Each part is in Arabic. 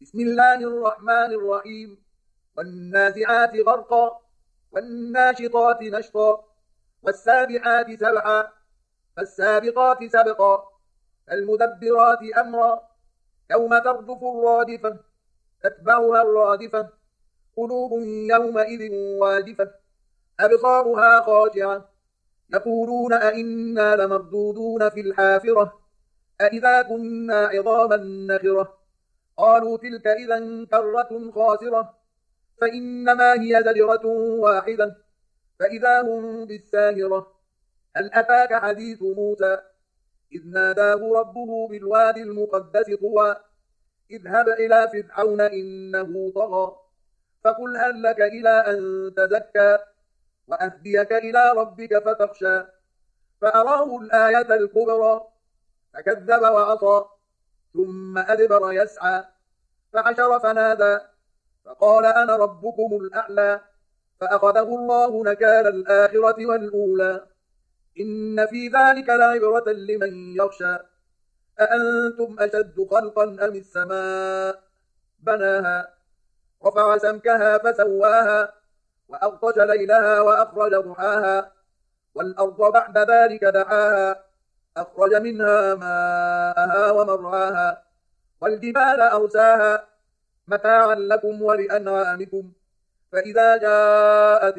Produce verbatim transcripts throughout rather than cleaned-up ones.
بسم الله الرحمن الرحيم. والنازعات غرقا، والناشطات نشطا، والسابحات سبحا، فالسابقات سبقا، فالمدبرات أمرا. يوم ترجف الرادفة، تتبعها الرادفة، قلوب يومئذ واجفة، أبصارها خاشعة، يقولون أئنا لمردودون في الحافرة، أئذا كنا عظاما نخرة. قالوا تلك إذا كرة خاسرة، فإنما هي زجرة واحدة فإذا هم بالساهرة. هل أتاك حديث موسى إذ ناداه ربه بالوادي المقدس طوى اذهب إلى فرعون إنه طغى فقل هل لك إلى أن تزكى وأهديك إلى ربك فتخشى. فأراه الآية الكبرى فكذب وعصى ثم أدبر يسعى فحشر فنادى فقال أنا ربكم الأعلى. فأخذه الله نكال الآخرة والأولى إن في ذلك لعبرة لمن يخشى. أأنتم أشد خلقا أم السماء بناها رفع سمكها فسواها وأغطش ليلها وأخرج ضحاها والأرض بعد ذلك دحاها أخرج منها ماءها ومرعاها والجبال أرساها متاعا لكم ولأنعامكم. فإذا جاءت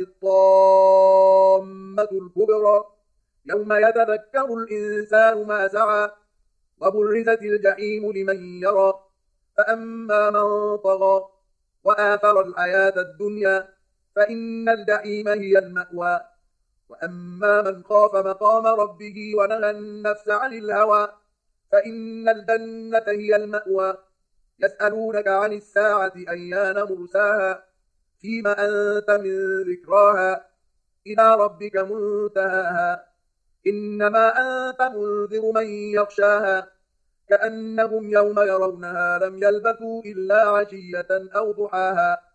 الطامة الكبرى يوم يتذكر الإنسان ما سعى وبرزت الجحيم لمن يرى. فأما من طغى وآثر الحياة الدنيا فإن الجحيم هي المأوى. وأما من خاف مقام ربه ونهى النفس عن الهوى فإن الجنة هي المأوى. يسألونك عن الساعة أيان مرساها فيما أنت من ذكراها إلى ربك منتهاها. إنما أنت منذر من يخشاها كأنهم يوم يرونها لم يلبثوا إلا عشية أو ضحاها.